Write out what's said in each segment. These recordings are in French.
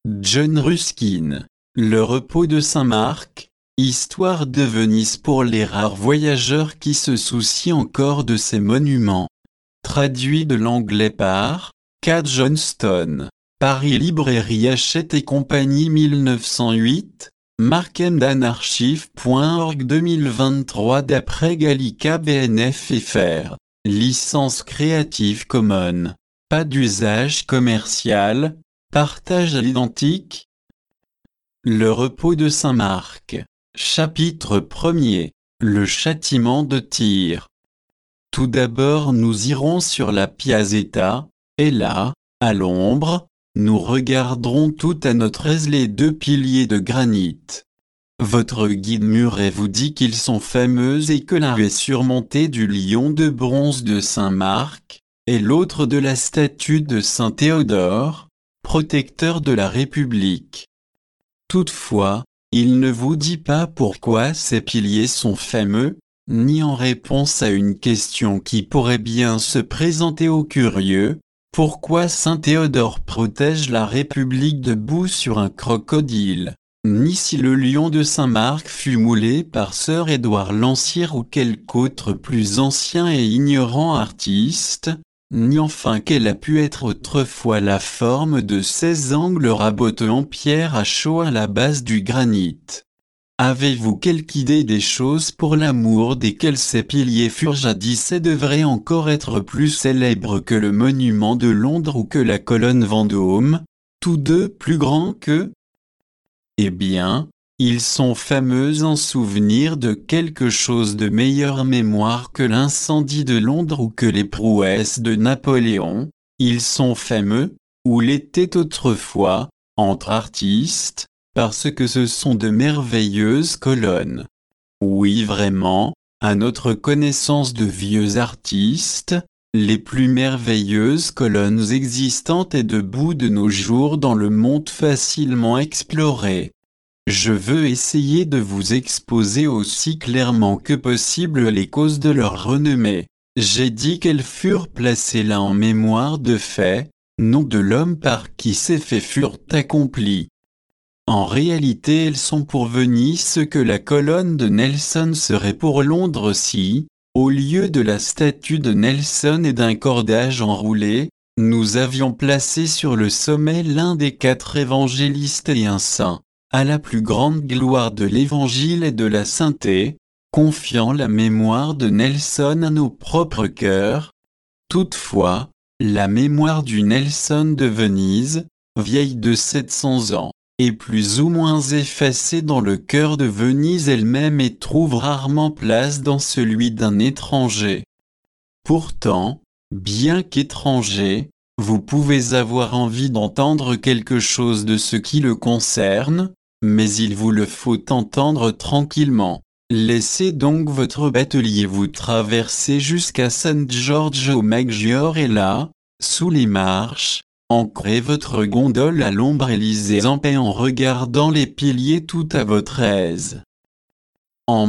John Ruskin. Le repos de Saint-Marc, histoire de Venise pour les rares voyageurs qui se soucient encore de ces monuments. Traduit de l'anglais par K. Johnston. Paris Librairie Hachette et Compagnie 1908, markendanarchive.org 2023 d'après Gallica BNF FR. Licence Creative Commons. Pas d'usage commercial, partage à l'identique. Le repos de Saint-Marc. Chapitre 1er. Le châtiment de Tyr. Tout d'abord nous irons sur la Piazzetta, et là, à l'ombre, nous regarderons tout à notre aise les deux piliers de granit. Votre guide Muret vous dit qu'ils sont fameux et que l'un est surmonté du lion de bronze de Saint-Marc, et l'autre de la statue de Saint Théodore, protecteur de la République. Toutefois, il ne vous dit pas pourquoi ces piliers sont fameux, ni en réponse à une question qui pourrait bien se présenter aux curieux, pourquoi Saint Théodore protège la République debout sur un crocodile, ni si le lion de Saint-Marc fut moulé par Sir Édouard Lancière ou quelque autre plus ancien et ignorant artiste, ni enfin quelle a pu être autrefois la forme de ces angles rabotés en pierre à chaud à la base du granit. Avez-vous quelque idée des choses pour l'amour desquelles ces piliers furent jadis et devraient encore être plus célèbres que le monument de Londres ou que la colonne Vendôme, tous deux plus grands que? Eh bien, ils sont fameux en souvenir de quelque chose de meilleure mémoire que l'incendie de Londres ou que les prouesses de Napoléon. Ils sont fameux, ou l'étaient autrefois, entre artistes, parce que ce sont de merveilleuses colonnes. Oui vraiment, à notre connaissance de vieux artistes, les plus merveilleuses colonnes existantes et debout de nos jours dans le monde facilement exploré. Je veux essayer de vous exposer aussi clairement que possible les causes de leur renommée. J'ai dit qu'elles furent placées là en mémoire de faits, non de l'homme par qui ces faits furent accomplis. En réalité elles sont pour Venise ce que la colonne de Nelson serait pour Londres si, au lieu de la statue de Nelson et d'un cordage enroulé, nous avions placé sur le sommet l'un des 4 évangélistes et un saint, à la plus grande gloire de l'évangile et de la sainteté, confiant la mémoire de Nelson à nos propres cœurs. Toutefois, la mémoire du Nelson de Venise, vieille de 700 ans, est plus ou moins effacée dans le cœur de Venise elle-même et trouve rarement place dans celui d'un étranger. Pourtant, bien qu'étranger, vous pouvez avoir envie d'entendre quelque chose de ce qui le concerne, mais il vous le faut entendre tranquillement. Laissez donc votre batelier vous traverser jusqu'à St. George au Maggiore et là, sous les marches, ancrez votre gondole à l'ombre et lisez en paix en regardant les piliers tout à votre aise. En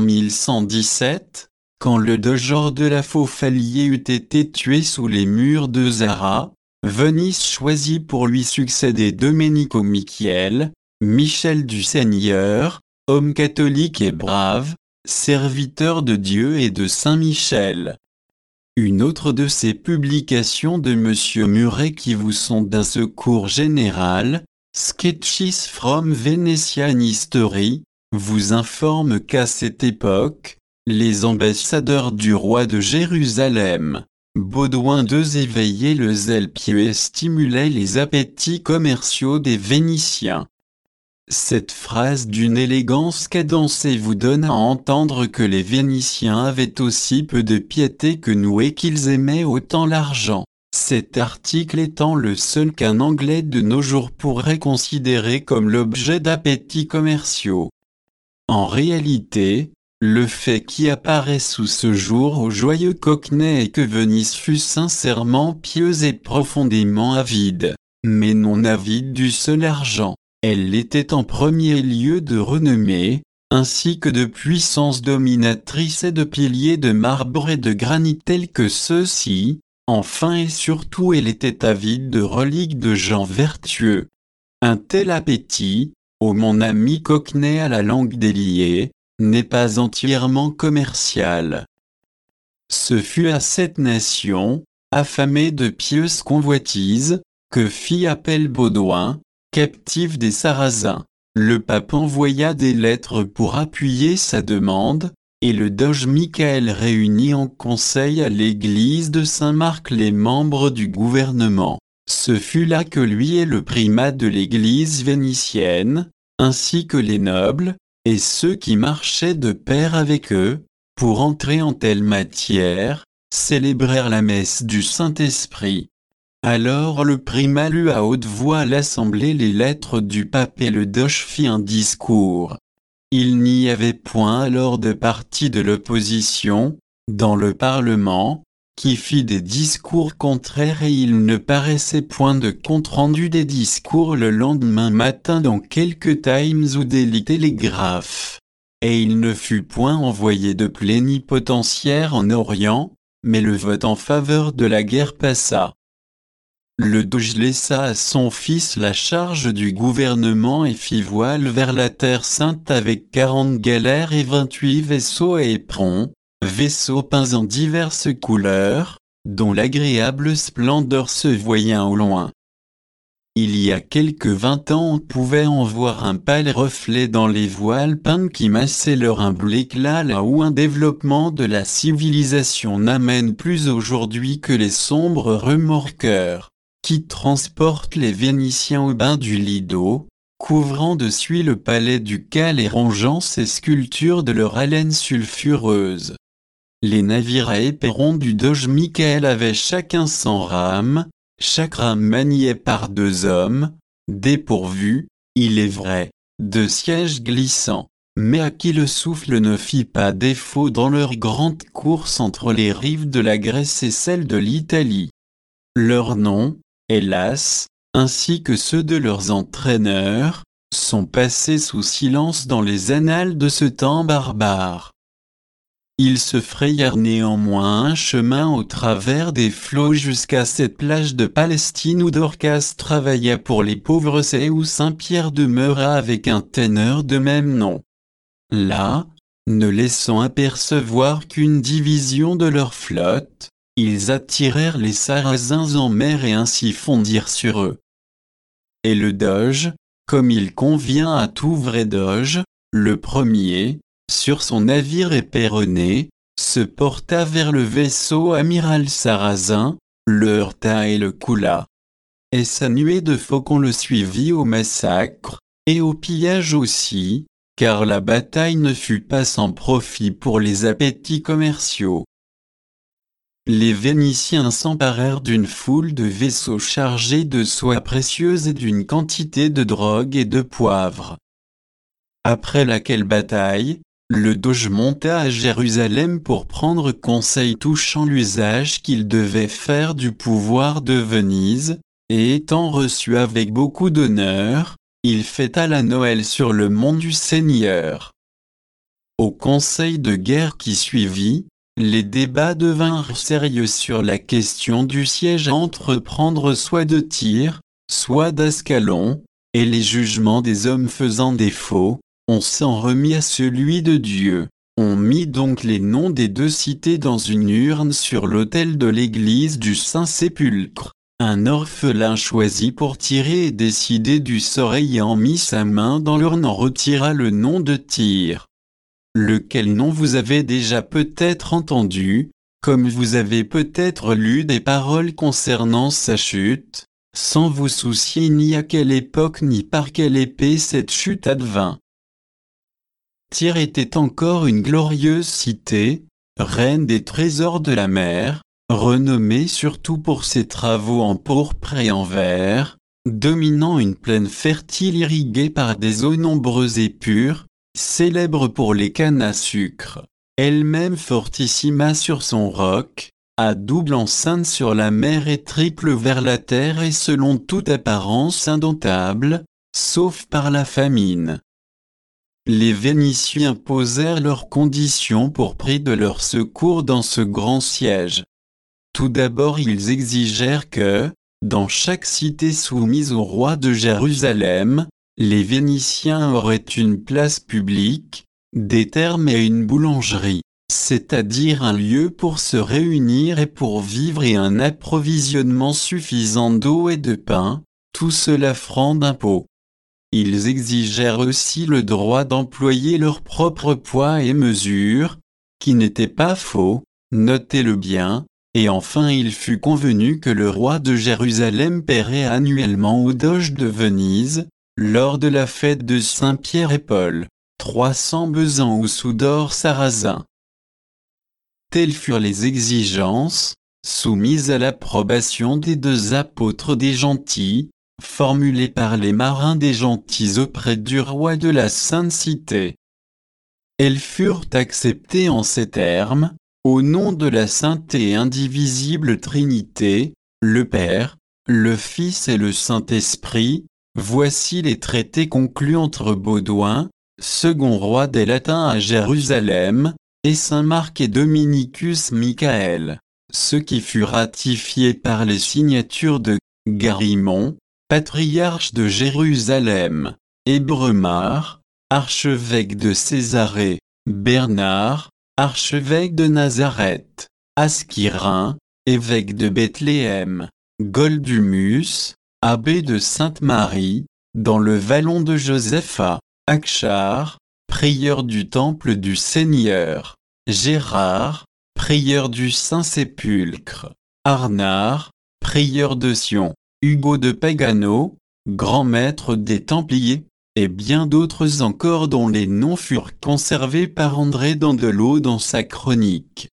1117, quand le doge de la Faux-Falier eut été tué sous les murs de Zara, Venise choisit pour lui succéder Domenico Michiel, Michel du Seigneur, homme catholique et brave, serviteur de Dieu et de Saint Michel. Une autre de ces publications de Monsieur Muret qui vous sont d'un secours général, Sketches from Venetian History, vous informe qu'à cette époque, les ambassadeurs du roi de Jérusalem, Baudouin II éveillaient le zèle pieux et stimulaient les appétits commerciaux des Vénitiens. Cette phrase d'une élégance cadencée vous donne à entendre que les Vénitiens avaient aussi peu de piété que nous et qu'ils aimaient autant l'argent. Cet article étant le seul qu'un Anglais de nos jours pourrait considérer comme l'objet d'appétits commerciaux. En réalité, le fait qui apparaît sous ce jour au joyeux Cockney est que Venise fut sincèrement pieuse et profondément avide, mais non avide du seul argent. Elle l'était en premier lieu de renommée, ainsi que de puissance dominatrice et de piliers de marbre et de granit tels que ceux-ci. Enfin et surtout elle était avide de reliques de gens vertueux. Un tel appétit, ô mon ami Cockney à la langue déliée, n'est pas entièrement commercial. Ce fut à cette nation, affamée de pieuses convoitises, que fit appel Baudouin, captif des Sarrasins. Le pape envoya des lettres pour appuyer sa demande, et le doge Michael réunit en conseil à l'église de Saint-Marc les membres du gouvernement. Ce fut là que lui et le primat de l'église vénitienne, ainsi que les nobles, et ceux qui marchaient de pair avec eux, pour entrer en telle matière, célébrèrent la messe du Saint-Esprit. Alors le primat lut à haute voix à l'assemblée les lettres du pape et le doge fit un discours. Il n'y avait point alors de parti de l'opposition, dans le Parlement, qui fit des discours contraires et il ne paraissait point de compte-rendu des discours le lendemain matin dans quelques Times ou Daily Telegraph. Et il ne fut point envoyé de plénipotentiaire en Orient, mais le vote en faveur de la guerre passa. Le doge laissa à son fils la charge du gouvernement et fit voile vers la Terre Sainte avec 40 galères et 28 vaisseaux et éperons, vaisseaux peints en diverses couleurs, dont l'agréable splendeur se voyait au loin. Il y a quelque 20 ans on pouvait en voir un pâle reflet dans les voiles peintes qui massaient leur humble éclat là où un développement de la civilisation n'amène plus aujourd'hui que les sombres remorqueurs, qui transportent les Vénitiens au bain du Lido, couvrant de suie le palais ducal et rongeant ses sculptures de leur haleine sulfureuse. Les navires à éperons du doge Michael avaient chacun 100 rames, chaque rame maniée par 2 hommes, dépourvus, il est vrai, de sièges glissants, mais à qui le souffle ne fit pas défaut dans leur grande course entre les rives de la Grèce et celles de l'Italie. Leurs noms, hélas, ainsi que ceux de leurs entraîneurs, sont passés sous silence dans les annales de ce temps barbare. Ils se frayèrent néanmoins un chemin au travers des flots jusqu'à cette plage de Palestine où Dorcas travailla pour les pauvres et où Saint-Pierre demeura avec un ténor de même nom. Là, ne laissant apercevoir qu'une division de leur flotte, ils attirèrent les Sarrasins en mer et ainsi fondirent sur eux. Et le doge, comme il convient à tout vrai doge, le premier, sur son navire éperonné, se porta vers le vaisseau amiral sarrasin, le heurta et le coula. Et sa nuée de faucons le suivit au massacre, et au pillage aussi, car la bataille ne fut pas sans profit pour les appétits commerciaux. Les Vénitiens s'emparèrent d'une foule de vaisseaux chargés de soie précieuse et d'une quantité de drogue et de poivre. Après laquelle bataille, le doge monta à Jérusalem pour prendre conseil touchant l'usage qu'il devait faire du pouvoir de Venise, et étant reçu avec beaucoup d'honneur, il fêta la Noël sur le mont du Seigneur. Au conseil de guerre qui suivit, les débats devinrent sérieux sur la question du siège à entreprendre soit de Tyr, soit d'Ascalon, et les jugements des hommes faisant défaut, on s'en remit à celui de Dieu. On mit donc les noms des 2 cités dans une urne sur l'autel de l'église du Saint-Sépulcre. Un orphelin choisi pour tirer et décider du sort ayant mis sa main dans l'urne en retira le nom de Tyr. Lequel nom vous avez déjà peut-être entendu, comme vous avez peut-être lu des paroles concernant sa chute, sans vous soucier ni à quelle époque ni par quelle épée cette chute advint. Tyr était encore une glorieuse cité, reine des trésors de la mer, renommée surtout pour ses travaux en pourpre et en verre, dominant une plaine fertile irriguée par des eaux nombreuses et pures, célèbre pour les cannes à sucre, elle-même fortissima sur son roc, à double enceinte sur la mer et triple vers la terre et selon toute apparence indomptable, sauf par la famine. Les Vénitiens posèrent leurs conditions pour prix de leur secours dans ce grand siège. Tout d'abord ils exigèrent que, Dans chaque cité soumise au roi de Jérusalem, les Vénitiens auraient une place publique, des thermes et une boulangerie, c'est-à-dire un lieu pour se réunir et pour vivre et un approvisionnement suffisant d'eau et de pain, tout cela francs d'impôts. Ils exigèrent aussi le droit d'employer leur propre poids et mesure, qui n'étaient pas faux, notez-le bien, et enfin il fut convenu que le roi de Jérusalem paierait annuellement au doge de Venise, lors de la fête de Saint-Pierre et Paul, 300 besants ou sous d'or sarrasin. Telles furent les exigences, soumises à l'approbation des deux apôtres des gentils, formulées par les marins des gentils auprès du roi de la Sainte Cité. Elles furent acceptées en ces termes: au nom de la Sainte et indivisible Trinité, le Père, le Fils et le Saint-Esprit, voici les traités conclus entre Baudouin, second roi des Latins à Jérusalem, et Saint Marc et Dominicus Michael, ce qui fut ratifié par les signatures de Garimond, patriarche de Jérusalem, et Bremar, archevêque de Césarée, Bernard, archevêque de Nazareth, Asquirin, évêque de Bethléem, Goldumus, abbé de Sainte-Marie, dans le vallon de Josaphat, Akchar, prieur du temple du Seigneur, Gérard, prieur du Saint-Sépulcre, Arnard, prieur de Sion, Hugo de Pagano, grand maître des Templiers, et bien d'autres encore dont les noms furent conservés par André Dandelot dans sa chronique.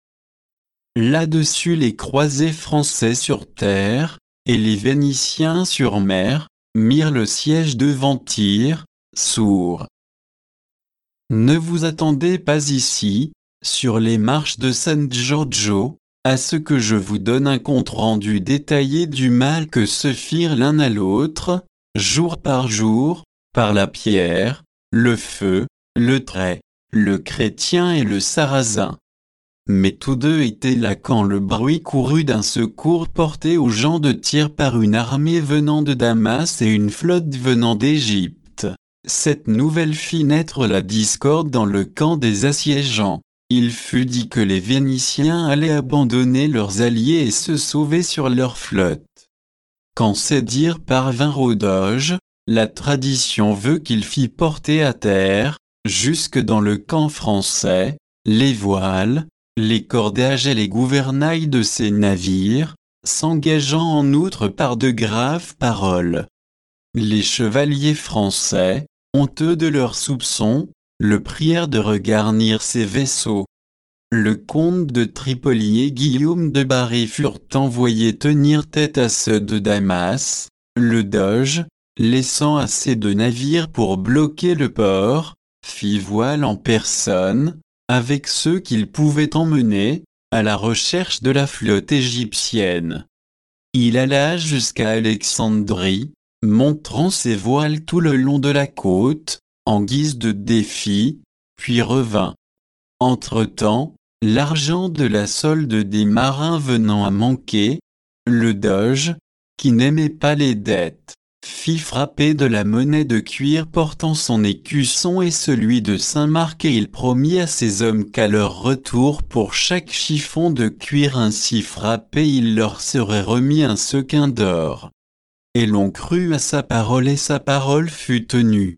Là-dessus les croisés français sur terre, et les Vénitiens sur mer, mirent le siège devant Tyr, sourds. Ne vous attendez pas ici, sur les marches de San Giorgio, à ce que je vous donne un compte-rendu détaillé du mal que se firent l'un à l'autre, jour par jour, par la pierre, le feu, le trait, le chrétien et le sarrasin. Mais tous deux étaient là quand le bruit courut d'un secours porté aux gens de Tyr par une armée venant de Damas et une flotte venant d'Égypte. Cette nouvelle fit naître la discorde dans le camp des assiégeants. Il fut dit que les Vénitiens allaient abandonner leurs alliés et se sauver sur leur flotte. Quand ces dires parvinrent au doge, la tradition veut qu'il fit porter à terre, jusque dans le camp français, les voiles, les cordages et les gouvernails de ces navires, s'engageant en outre par de graves paroles. Les chevaliers français, honteux de leurs soupçons, le prièrent de regarnir ces vaisseaux. Le comte de Tripoli et Guillaume de Barry furent envoyés tenir tête à ceux de Damas. Le doge, laissant assez de navires pour bloquer le port, fit voile en personne, avec ceux qu'il pouvait emmener, à la recherche de la flotte égyptienne. Il alla jusqu'à Alexandrie, montrant ses voiles tout le long de la côte, en guise de défi, puis revint. Entre-temps, l'argent de la solde des marins venant à manquer, le doge, qui n'aimait pas les dettes, fit frapper de la monnaie de cuir portant son écusson et celui de Saint-Marc et il promit à ses hommes qu'à leur retour pour chaque chiffon de cuir ainsi frappé il leur serait remis un sequin d'or. Et l'on crut à sa parole et sa parole fut tenue.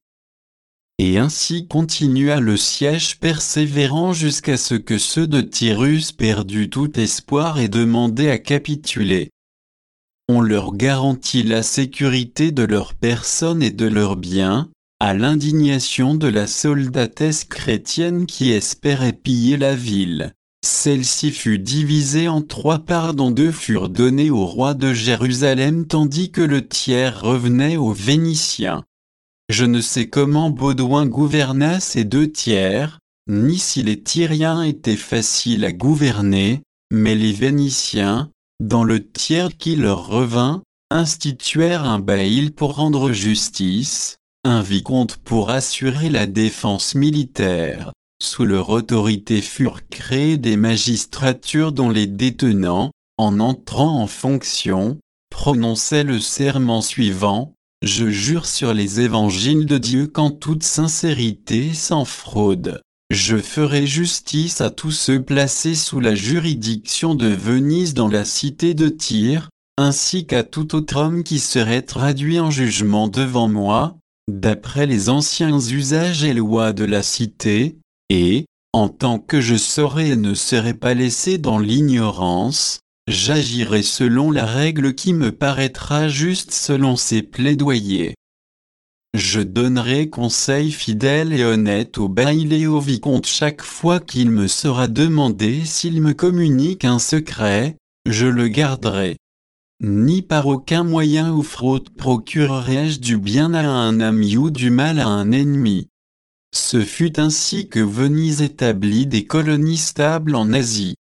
Et ainsi continua le siège persévérant jusqu'à ce que ceux de Tyrus perdus tout espoir et demandaient à capituler. On leur garantit la sécurité de leurs personnes et de leurs biens, à l'indignation de la soldatesque chrétienne qui espérait piller la ville. Celle-ci fut divisée en 3 parts dont 2 furent données au roi de Jérusalem tandis que le tiers revenait aux Vénitiens. Je ne sais comment Baudouin gouverna ces 2 tiers, ni si les Tyriens étaient faciles à gouverner, mais les Vénitiens, dans le tiers qui leur revint, instituèrent un baïl pour rendre justice, un vicomte pour assurer la défense militaire. Sous leur autorité furent créées des magistratures dont les détenants, en entrant en fonction, prononçait le serment suivant: « Je jure sur les évangiles de Dieu qu'en toute sincérité et sans fraude, je ferai justice à tous ceux placés sous la juridiction de Venise dans la cité de Tyr, ainsi qu'à tout autre homme qui serait traduit en jugement devant moi, d'après les anciens usages et lois de la cité, et, en tant que je saurai et ne serai pas laissé dans l'ignorance, j'agirai selon la règle qui me paraîtra juste selon ses plaidoyers. Je donnerai conseil fidèle et honnête au bail et au vicomte chaque fois qu'il me sera demandé s'il me communique un secret, je le garderai. Ni par aucun moyen ou fraude procurerai-je du bien à un ami ou du mal à un ennemi. Ce fut ainsi que Venise établit des colonies stables en Asie.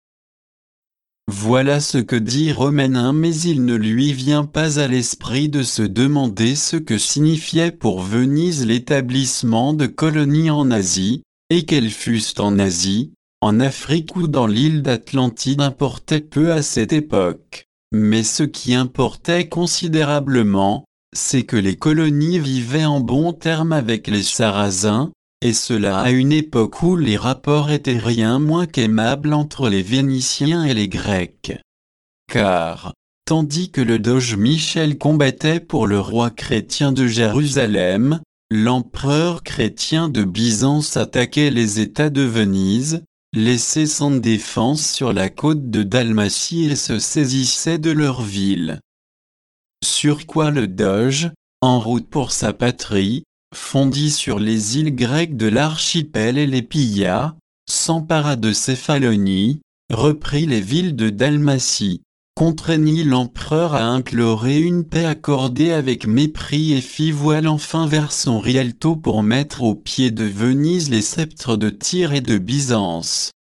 Voilà ce que dit Romain, mais il ne lui vient pas à l'esprit de se demander ce que signifiait pour Venise l'établissement de colonies en Asie, et qu'elles fussent en Asie, en Afrique ou dans l'île d'Atlantide importait peu à cette époque. Mais ce qui importait considérablement, c'est que les colonies vivaient en bons termes avec les Sarrasins, et cela à une époque où les rapports étaient rien moins qu'aimables entre les Vénitiens et les Grecs. Car, tandis que le doge Michel combattait pour le roi chrétien de Jérusalem, l'empereur chrétien de Byzance attaquait les États de Venise, laissés sans défense sur la côte de Dalmatie et se saisissait de leur ville. Sur quoi le doge, en route pour sa patrie, fondit sur les îles grecques de l'archipel et les pilla, s'empara de Céphalonie, reprit les villes de Dalmatie, contraignit l'empereur à implorer une paix accordée avec mépris et fit voile enfin vers son Rialto pour mettre aux pieds de Venise les sceptres de Tyr et de Byzance.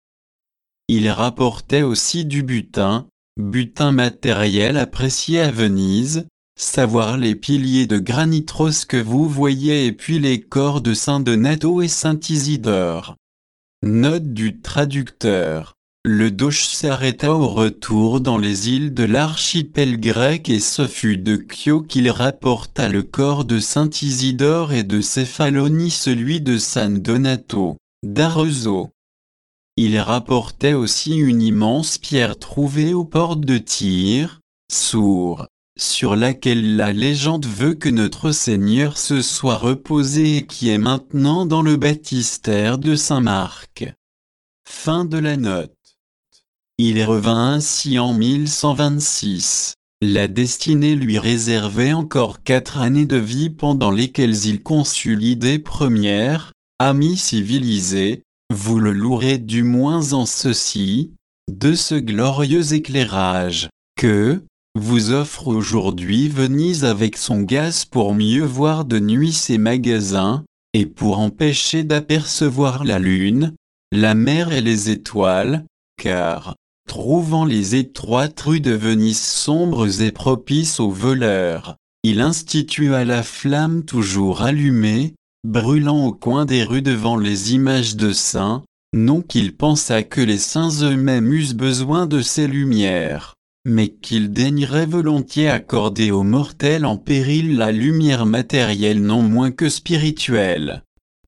Il rapportait aussi du butin matériel apprécié à Venise, savoir les piliers de Granitros que vous voyez et puis les corps de Saint Donato et Saint Isidore. Note du traducteur. Le doge s'arrêta au retour dans les îles de l'archipel grec et ce fut de Chio qu'il rapporta le corps de Saint Isidore et de Céphalonie celui de San Donato, d'Arezzo. Il rapportait aussi une immense pierre trouvée aux portes de Tyr, sur laquelle la légende veut que notre Seigneur se soit reposé et qui est maintenant dans le baptistère de Saint-Marc. Fin de la note. Il revint ainsi en 1126. La destinée lui réservait encore 4 années de vie pendant lesquelles il conçut l'idée première: amis civilisés, vous le louerez du moins en ceci, de ce glorieux éclairage, que vous offre aujourd'hui Venise avec son gaz pour mieux voir de nuit ses magasins, et pour empêcher d'apercevoir la lune, la mer et les étoiles, car, trouvant les étroites rues de Venise sombres et propices aux voleurs, il institua la flamme toujours allumée, brûlant au coin des rues devant les images de saints, non qu'il pensât que les saints eux-mêmes eussent besoin de ces lumières, mais qu'il daignerait volontiers accorder aux mortels en péril la lumière matérielle non moins que spirituelle.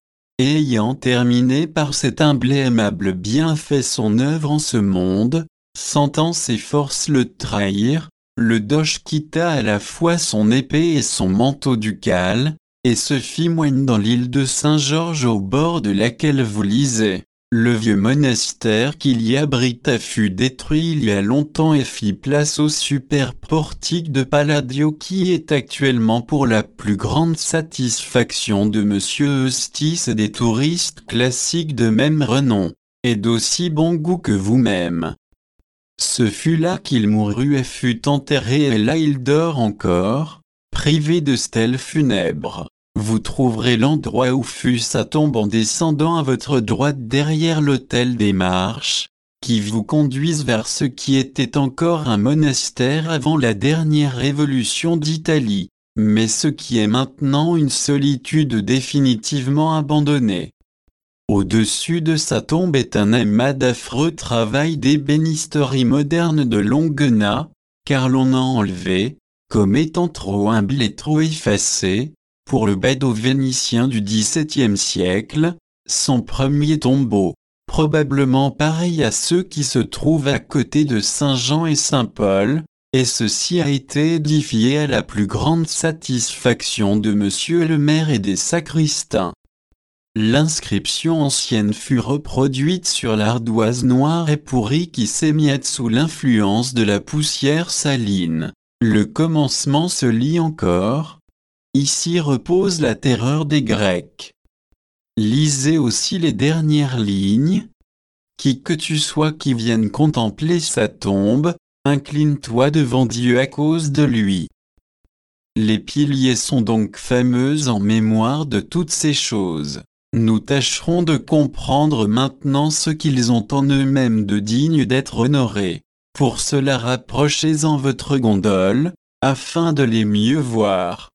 Ayant terminé par cet humble et aimable bienfait son œuvre en ce monde, sentant ses forces le trahir, le doge quitta à la fois son épée et son manteau ducal, et se fit moine dans l'île de Saint-Georges au bord de laquelle vous lisez. Le vieux monastère qu'il y abrita fut détruit il y a longtemps et fit place au superbe portique de Palladio qui est actuellement pour la plus grande satisfaction de Monsieur Eustis et des touristes classiques de même renom, et d'aussi bon goût que vous-même. Ce fut là qu'il mourut et fut enterré et là il dort encore, privé de stèle funèbre. Vous trouverez l'endroit où fut sa tombe en descendant à votre droite derrière l'autel des Marches, qui vous conduisent vers ce qui était encore un monastère avant la dernière révolution d'Italie, mais ce qui est maintenant une solitude définitivement abandonnée. Au-dessus de sa tombe est un amas d'affreux travail d'ébénisterie moderne de Longuenat, car l'on a enlevé, comme étant trop humble et trop effacé, pour le bedeau vénitien du XVIIe siècle, son premier tombeau, probablement pareil à ceux qui se trouvent à côté de Saint-Jean et Saint-Paul, et ceci a été édifié à la plus grande satisfaction de monsieur le maire et des sacristains. L'inscription ancienne fut reproduite sur l'ardoise noire et pourrie qui s'émiette sous l'influence de la poussière saline. Le commencement se lit encore. Ici repose la terreur des Grecs. Lisez aussi les dernières lignes. Qui que tu sois qui vienne contempler sa tombe, incline-toi devant Dieu à cause de lui. Les piliers sont donc fameux en mémoire de toutes ces choses. Nous tâcherons de comprendre maintenant ce qu'ils ont en eux-mêmes de digne d'être honorés. Pour cela rapprochez-en votre gondole, afin de les mieux voir.